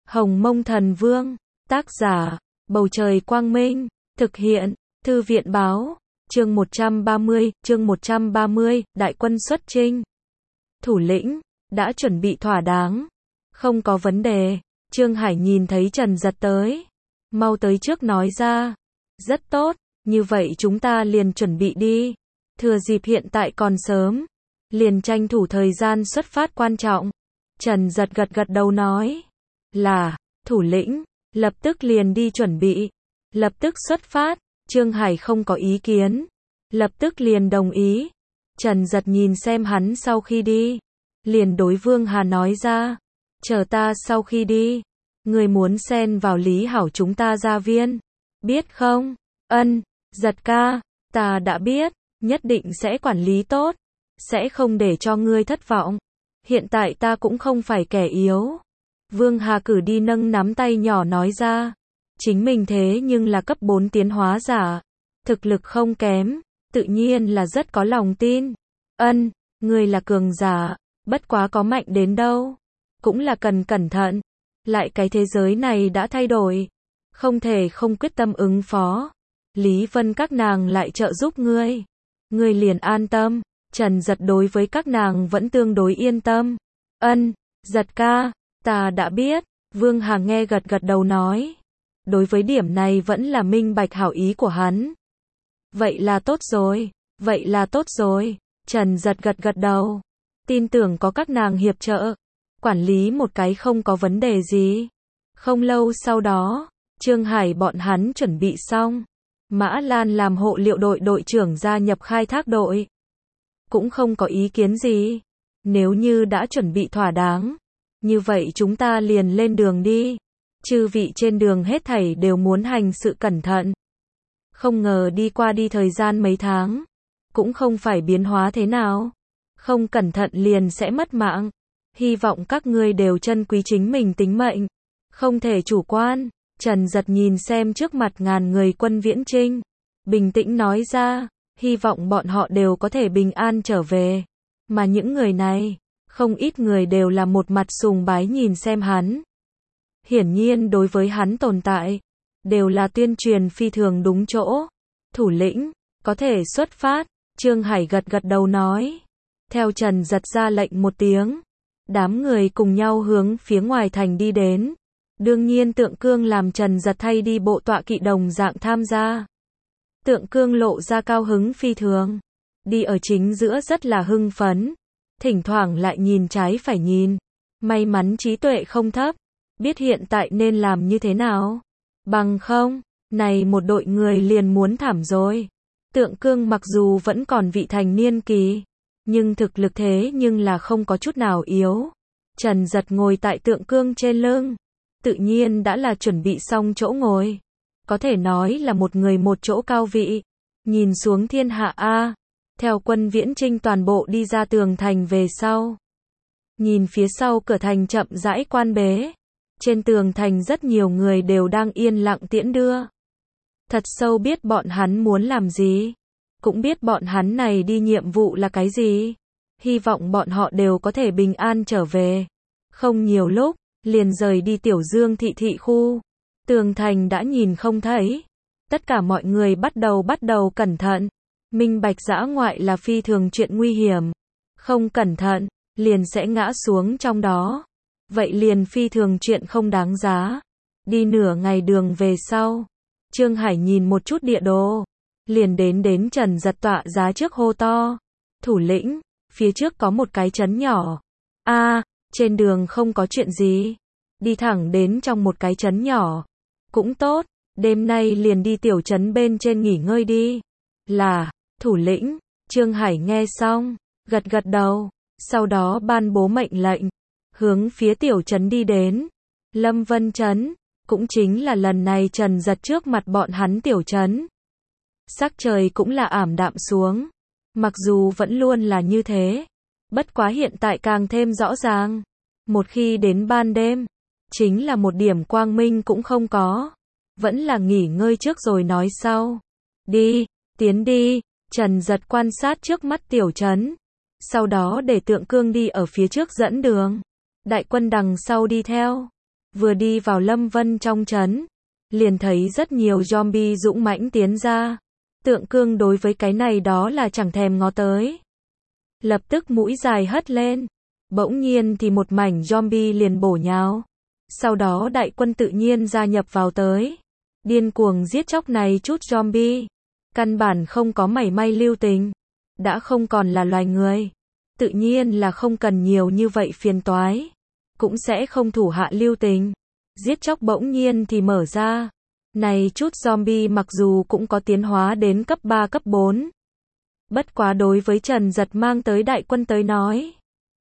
Hồng Mông Thần Vương, tác giả, Bầu Trời Quang Minh, thực hiện, Thư viện Báo, chương 130, Đại quân xuất chinh. Thủ lĩnh, đã chuẩn bị thỏa đáng. Không có vấn đề, Trương Hải nhìn thấy Trần Giật tới. Mau tới trước nói ra. Rất tốt, như vậy chúng ta liền chuẩn bị đi. Thừa dịp hiện tại còn sớm, liền tranh thủ thời gian xuất phát quan trọng. Trần Giật gật đầu nói. Là, thủ lĩnh, lập tức liền đi chuẩn bị. Lập tức xuất phát, Trương Hải không có ý kiến. Lập tức liền đồng ý. Trần Giật nhìn xem hắn sau khi đi. Liền đối Vương Hà nói ra. Chờ ta sau khi đi. Người muốn xen vào Lý Hảo chúng ta gia viên. Biết không? Ân, Giật ca, ta đã biết. Nhất định sẽ quản lý tốt. Sẽ không để cho ngươi thất vọng. Hiện tại ta cũng không phải kẻ yếu. Vương Hà cử đi nâng nắm tay nhỏ nói ra. Chính mình thế nhưng là cấp 4 tiến hóa giả. Thực lực không kém. Tự nhiên là rất có lòng tin. Ân, ngươi là cường giả. Bất quá có mạnh đến đâu. Cũng là cần cẩn thận. Lại cái thế giới này đã thay đổi. Không thể không quyết tâm ứng phó. Lý Vân các nàng lại trợ giúp ngươi. Ngươi liền an tâm. Trần Giật đối với các nàng vẫn tương đối yên tâm. Ân, Giật ca, ta đã biết. Vương Hà nghe gật đầu nói. Đối với điểm này vẫn là minh bạch hảo ý của hắn. Vậy là tốt rồi. Trần Giật gật đầu. Tin tưởng có các nàng hiệp trợ. Quản lý một cái không có vấn đề gì. Không lâu sau đó, Trương Hải bọn hắn chuẩn bị xong. Mã Lan làm hộ liệu đội đội trưởng gia nhập khai thác đội. Cũng không có ý kiến gì. Nếu như đã chuẩn bị thỏa đáng. Như vậy chúng ta liền lên đường đi. Chư vị trên đường hết thảy đều muốn hành sự cẩn thận. Không ngờ đi qua thời gian mấy tháng. Cũng không phải biến hóa thế nào. Không cẩn thận liền sẽ mất mạng. Hy vọng các ngươi đều trân quý chính mình tính mệnh. Không thể chủ quan. Trần Giật nhìn xem trước mặt ngàn người quân viễn chinh. Bình tĩnh nói ra. Hy vọng bọn họ đều có thể bình an trở về. Mà những người này, không ít người đều là một mặt sùng bái nhìn xem hắn. Hiển nhiên đối với hắn tồn tại, đều là tuyên truyền phi thường đúng chỗ. Thủ lĩnh, có thể xuất phát. Trương Hải gật đầu nói. Theo Trần Giật ra lệnh một tiếng. Đám người cùng nhau hướng phía ngoài thành đi đến. Đương nhiên Tượng Cương làm Trần Giật thay đi bộ tọa kỵ đồng dạng tham gia. Tượng Cương lộ ra cao hứng phi thường. Đi ở chính giữa rất là hưng phấn. Thỉnh thoảng lại nhìn trái phải nhìn. May mắn trí tuệ không thấp. Biết hiện tại nên làm như thế nào. Bằng không, này một đội người liền muốn thảm rồi. Tượng Cương mặc dù vẫn còn vị thành niên kỳ. Nhưng thực lực thế nhưng là không có chút nào yếu. Trần Giật ngồi tại Tượng Cương trên lưng. Tự nhiên đã là chuẩn bị xong chỗ ngồi. Có thể nói là một người một chỗ cao vị. Nhìn xuống thiên hạ A. Theo quân viễn chinh toàn bộ đi ra tường thành về sau. Nhìn phía sau cửa thành chậm rãi quan bế. Trên tường thành rất nhiều người đều đang yên lặng tiễn đưa. Thật sâu biết bọn hắn muốn làm gì. Cũng biết bọn hắn này đi nhiệm vụ là cái gì. Hy vọng bọn họ đều có thể bình an trở về. Không nhiều lúc, liền rời đi Tiểu Dương thị khu. Tường thành đã nhìn không thấy. Tất cả mọi người bắt đầu cẩn thận. Minh bạch dã ngoại là phi thường chuyện nguy hiểm. Không cẩn thận, liền sẽ ngã xuống trong đó. Vậy liền phi thường chuyện không đáng giá. Đi nửa ngày đường về sau. Trương Hải nhìn một chút địa đồ. Liền đến Trần Giật tọa giá trước hô to. Thủ lĩnh, phía trước có một cái trấn nhỏ. Trên đường không có chuyện gì. Đi thẳng đến trong một cái trấn nhỏ. Cũng tốt, đêm nay liền đi tiểu trấn bên trên nghỉ ngơi đi. Là, thủ lĩnh. Trương Hải nghe xong, gật đầu. Sau đó ban bố mệnh lệnh. Hướng phía tiểu trấn đi đến. Lâm Vân trấn. Cũng chính là lần này Trần Giật trước mặt bọn hắn tiểu trấn. Sắc trời cũng là ảm đạm xuống. Mặc dù vẫn luôn là như thế. Bất quá hiện tại càng thêm rõ ràng. Một khi đến ban đêm, chính là một điểm quang minh cũng không có. Vẫn là nghỉ ngơi trước rồi nói sau. Đi, tiến đi. Trần Giật quan sát trước mắt tiểu trấn. Sau đó để Tượng Cương đi ở phía trước dẫn đường. Đại quân đằng sau đi theo. Vừa đi vào Lâm Vân trong trấn, liền thấy rất nhiều zombie dũng mãnh tiến ra. Tượng Cương đối với cái này đó là chẳng thèm ngó tới. Lập tức mũi dài hất lên. Bỗng nhiên thì một mảnh zombie liền bổ nhào. Sau đó đại quân tự nhiên gia nhập vào tới. Điên cuồng giết chóc này chút zombie. Căn bản không có mảy may lưu tình. Đã không còn là loài người. Tự nhiên là không cần nhiều như vậy phiền toái. Cũng sẽ không thủ hạ lưu tình. Giết chóc bỗng nhiên thì mở ra. Này chút zombie mặc dù cũng có tiến hóa đến cấp 3 cấp 4. Bất quá đối với Trần Giật mang tới đại quân tới nói.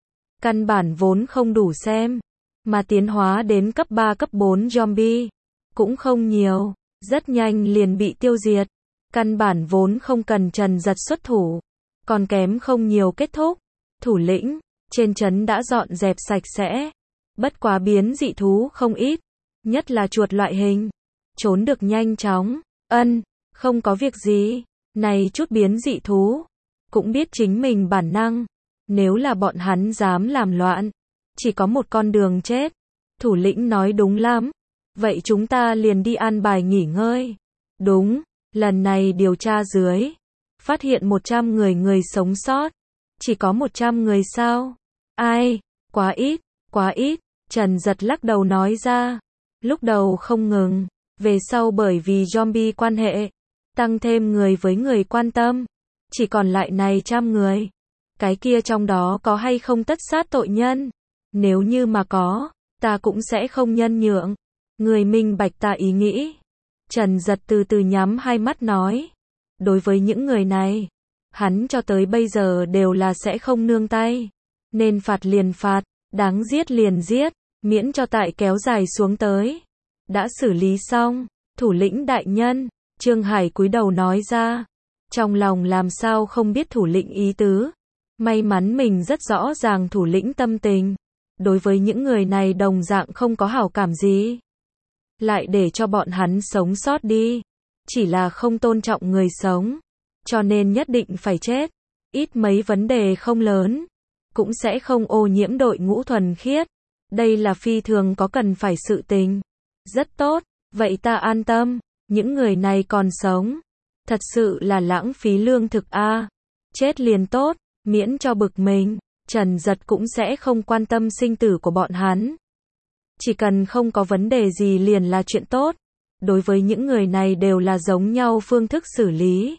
Căn bản vốn không đủ xem. Mà tiến hóa đến cấp 3 cấp 4 zombie. Cũng không nhiều. Rất nhanh liền bị tiêu diệt. Căn bản vốn không cần Trần Giật xuất thủ. Còn kém không nhiều kết thúc. Thủ lĩnh, trên trấn đã dọn dẹp sạch sẽ. Bất quá biến dị thú không ít. Nhất là chuột loại hình. Trốn được nhanh chóng. Không có việc gì. Này chút biến dị thú. Cũng biết chính mình bản năng. Nếu là bọn hắn dám làm loạn. Chỉ có một con đường chết. Thủ lĩnh nói đúng lắm. Vậy chúng ta liền đi an bài nghỉ ngơi. Đúng. Lần này điều tra dưới. Phát hiện 100 người sống sót. Chỉ có 100 người sao? Ai? Quá ít, quá ít. Trần Giật lắc đầu nói ra. Lúc đầu không ngừng. Về sau bởi vì zombie quan hệ. Tăng thêm người với người quan tâm. Chỉ còn lại này 100 người. Cái kia trong đó có hay không tất sát tội nhân? Nếu như mà có, ta cũng sẽ không nhân nhượng. Người minh bạch ta ý nghĩ. Trần Giật từ từ nhắm hai mắt nói. Đối với những người này, hắn cho tới bây giờ đều là sẽ không nương tay. Nên phạt liền phạt, đáng giết liền giết, miễn cho tại kéo dài xuống tới. Đã xử lý xong, thủ lĩnh đại nhân, Trương Hải cúi đầu nói ra. Trong lòng làm sao không biết thủ lĩnh ý tứ. May mắn mình rất rõ ràng thủ lĩnh tâm tình. Đối với những người này đồng dạng không có hảo cảm gì. Lại để cho bọn hắn sống sót đi. Chỉ là không tôn trọng người sống. Cho nên nhất định phải chết. Ít mấy vấn đề không lớn. Cũng sẽ không ô nhiễm đội ngũ thuần khiết. Đây là phi thường có cần phải sự tình. Rất tốt. Vậy ta an tâm. Những người này còn sống. Thật sự là lãng phí lương thực a. Chết liền tốt. Miễn cho bực mình. Trần Giật cũng sẽ không quan tâm sinh tử của bọn hắn. Chỉ cần không có vấn đề gì liền là chuyện tốt. Đối với những người này đều là giống nhau phương thức xử lý.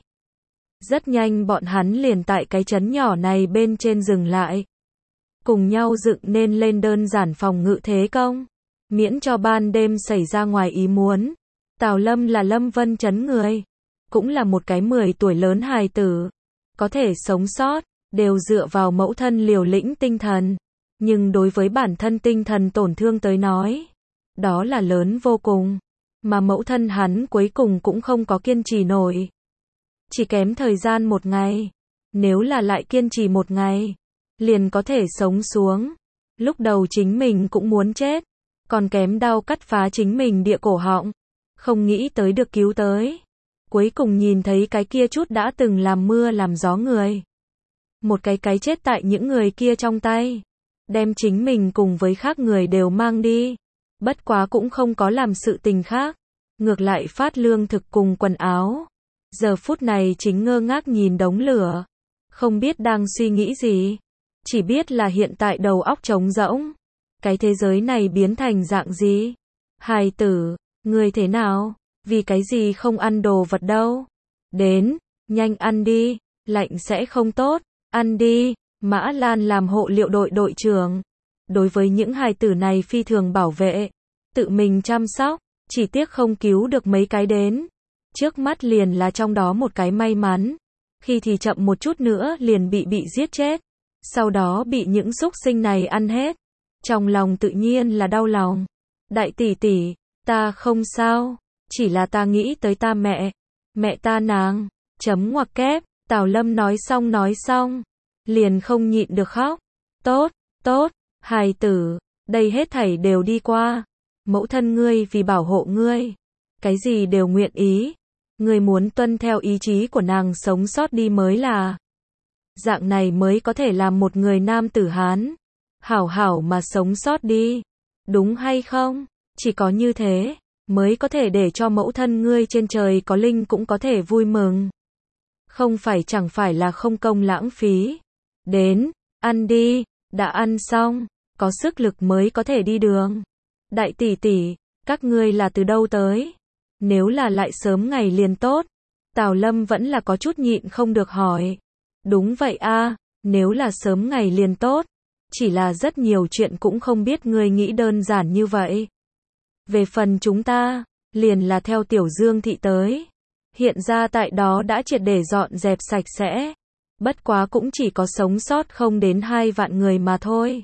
Rất nhanh bọn hắn liền tại cái trấn nhỏ này bên trên dừng lại. Cùng nhau dựng nên lên đơn giản phòng ngự thế công. Miễn cho ban đêm xảy ra ngoài ý muốn. Tào Lâm là Lâm Vân trấn người. Cũng là một cái 10 tuổi lớn hài tử. Có thể sống sót, đều dựa vào mẫu thân liều lĩnh tinh thần. Nhưng đối với bản thân tinh thần tổn thương tới nói. Đó là lớn vô cùng. Mà mẫu thân hắn cuối cùng cũng không có kiên trì nổi. Chỉ kém thời gian 1 ngày. Nếu là lại kiên trì 1 ngày. Liền có thể sống xuống. Lúc đầu chính mình cũng muốn chết. Còn kém đau cắt phá chính mình địa cổ họng. Không nghĩ tới được cứu tới. Cuối cùng nhìn thấy cái kia chút đã từng làm mưa làm gió người. Một cái chết tại những người kia trong tay. Đem chính mình cùng với khác người đều mang đi. Bất quá cũng không có làm sự tình khác. Ngược lại phát lương thực cùng quần áo. Giờ phút này chính ngơ ngác nhìn đống lửa. Không biết đang suy nghĩ gì. Chỉ biết là hiện tại đầu óc trống rỗng. Cái thế giới này biến thành dạng gì? Hài tử, người thế nào? Vì cái gì không ăn đồ vật đâu? Đến, nhanh ăn đi, lạnh sẽ không tốt. Ăn đi, Mã Lan làm hộ liệu đội đội trưởng. Đối với những hài tử này phi thường bảo vệ. Tự mình chăm sóc, chỉ tiếc không cứu được mấy cái đến. Trước mắt liền là trong đó một cái may mắn. Khi thì chậm một chút nữa liền bị giết chết. Sau đó bị những súc sinh này ăn hết. Trong lòng tự nhiên là đau lòng. Đại tỷ tỷ, ta không sao. Chỉ là ta nghĩ tới ta mẹ. Mẹ ta nàng. Chấm ngoặc kép. Tào Lâm nói xong. Liền không nhịn được khóc. Tốt, hài tử. Đây hết thảy đều đi qua. Mẫu thân ngươi vì bảo hộ ngươi. Cái gì đều nguyện ý. Ngươi muốn tuân theo ý chí của nàng sống sót đi mới là. Dạng này mới có thể làm một người nam tử Hán. Hảo hảo mà sống sót đi. Đúng hay không? Chỉ có như thế, mới có thể để cho mẫu thân ngươi trên trời có linh cũng có thể vui mừng. Không phải chẳng phải là không công lãng phí. Đến, ăn đi, đã ăn xong, có sức lực mới có thể đi đường. Đại tỷ tỷ, các ngươi là từ đâu tới? Nếu là lại sớm ngày liền tốt. Tào Lâm vẫn là có chút nhịn không được hỏi. Đúng vậy a, nếu là sớm ngày liền tốt. Chỉ là rất nhiều chuyện cũng không biết ngươi nghĩ đơn giản như vậy. Về phần chúng ta, liền là theo Tiểu Dương thị tới. Hiện ra tại đó đã triệt để dọn dẹp sạch sẽ. Bất quá cũng chỉ có sống sót không đến 2 vạn người mà thôi.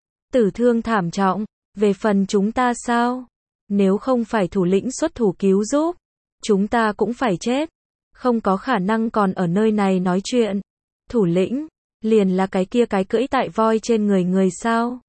Tử thương thảm trọng, về phần chúng ta sao? Nếu không phải thủ lĩnh xuất thủ cứu giúp, chúng ta cũng phải chết. Không có khả năng còn ở nơi này nói chuyện. Thủ lĩnh, liền là cái kia cái cưỡi tại voi trên người người sao?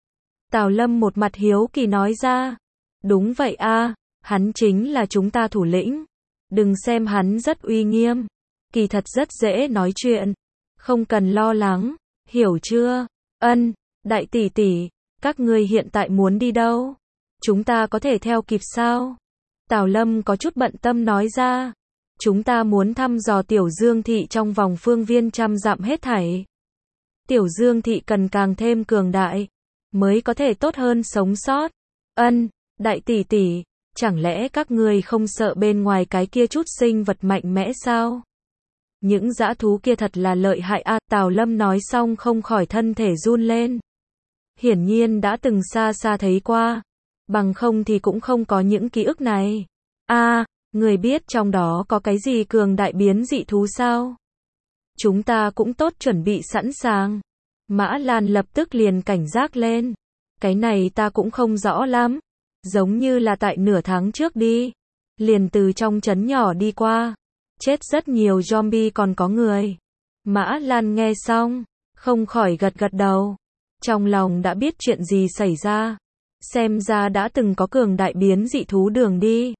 Tào Lâm một mặt hiếu kỳ nói ra. Đúng vậy a, hắn chính là chúng ta thủ lĩnh. Đừng xem hắn rất uy nghiêm, kỳ thật rất dễ nói chuyện, không cần lo lắng, hiểu chưa? Ân, đại tỷ tỷ, các ngươi hiện tại muốn đi đâu? Chúng ta có thể theo kịp sao? Tào Lâm có chút bận tâm nói ra. Chúng ta muốn thăm dò Tiểu Dương thị trong vòng phương viên 100 dặm hết thảy. Tiểu Dương thị cần càng thêm cường đại, mới có thể tốt hơn sống sót. Ân, đại tỷ tỷ, chẳng lẽ các ngươi không sợ bên ngoài cái kia chút sinh vật mạnh mẽ sao? Những dã thú kia thật là lợi hại a, Tào Lâm nói xong không khỏi thân thể run lên. Hiển nhiên đã từng xa xa thấy qua, bằng không thì cũng không có những ký ức này. A, người biết trong đó có cái gì cường đại biến dị thú sao? Chúng ta cũng tốt chuẩn bị sẵn sàng. Mã Lan lập tức liền cảnh giác lên. Cái này ta cũng không rõ lắm. Giống như là tại nửa tháng trước đi. Liền từ trong trấn nhỏ đi qua. Chết rất nhiều zombie còn có người. Mã Lan nghe xong, không khỏi gật gật đầu. Trong lòng đã biết chuyện gì xảy ra. Xem ra đã từng có cường đại biến dị thú đường đi.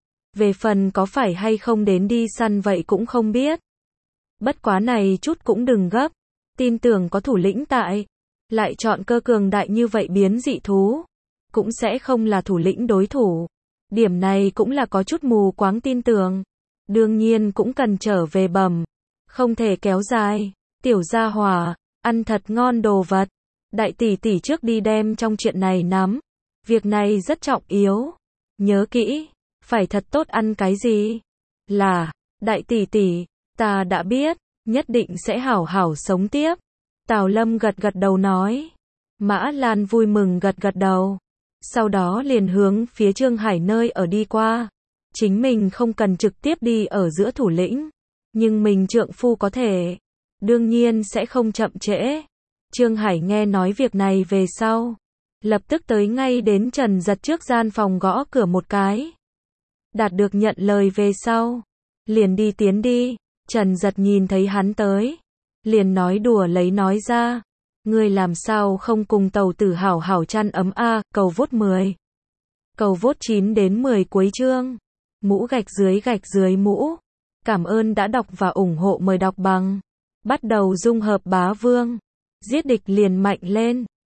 Về phần có phải hay không đến đi săn vậy cũng không biết. Bất quá này chút cũng đừng gấp. Tin tưởng có thủ lĩnh tại. Lại chọn cơ cường đại như vậy biến dị thú. Cũng sẽ không là thủ lĩnh đối thủ. Điểm này cũng là có chút mù quáng tin tưởng. Đương nhiên cũng cần trở về bẩm. Không thể kéo dài. Tiểu gia hỏa, ăn thật ngon đồ vật. Đại tỷ tỷ trước đi đem trong chuyện này nắm. Việc này rất trọng yếu. Nhớ kỹ, phải thật tốt ăn cái gì. Là, đại tỷ tỷ, ta đã biết, nhất định sẽ hảo hảo sống tiếp. Tào Lâm gật gật đầu nói. Mã Lan vui mừng gật gật đầu. Sau đó liền hướng phía Trương Hải nơi ở đi qua. Chính mình không cần trực tiếp đi ở giữa thủ lĩnh. Nhưng mình trượng phu có thể. Đương nhiên sẽ không chậm trễ. Trương Hải nghe nói việc này về sau. Lập tức tới ngay đến Trần Giật trước gian phòng gõ cửa một cái. Đạt được nhận lời về sau. Liền đi tiến đi. Trần Giật nhìn thấy hắn tới. Liền nói đùa lấy nói ra. Ngươi làm sao không cùng tàu tử hảo hảo chăn ấm a, cầu vốt 10. Cầu vốt 9 đến 10 cuối chương. Mũ gạch dưới mũ. Cảm ơn đã đọc và ủng hộ, mời đọc bằng. Bắt đầu dung hợp bá vương. Giết địch liền mạnh lên.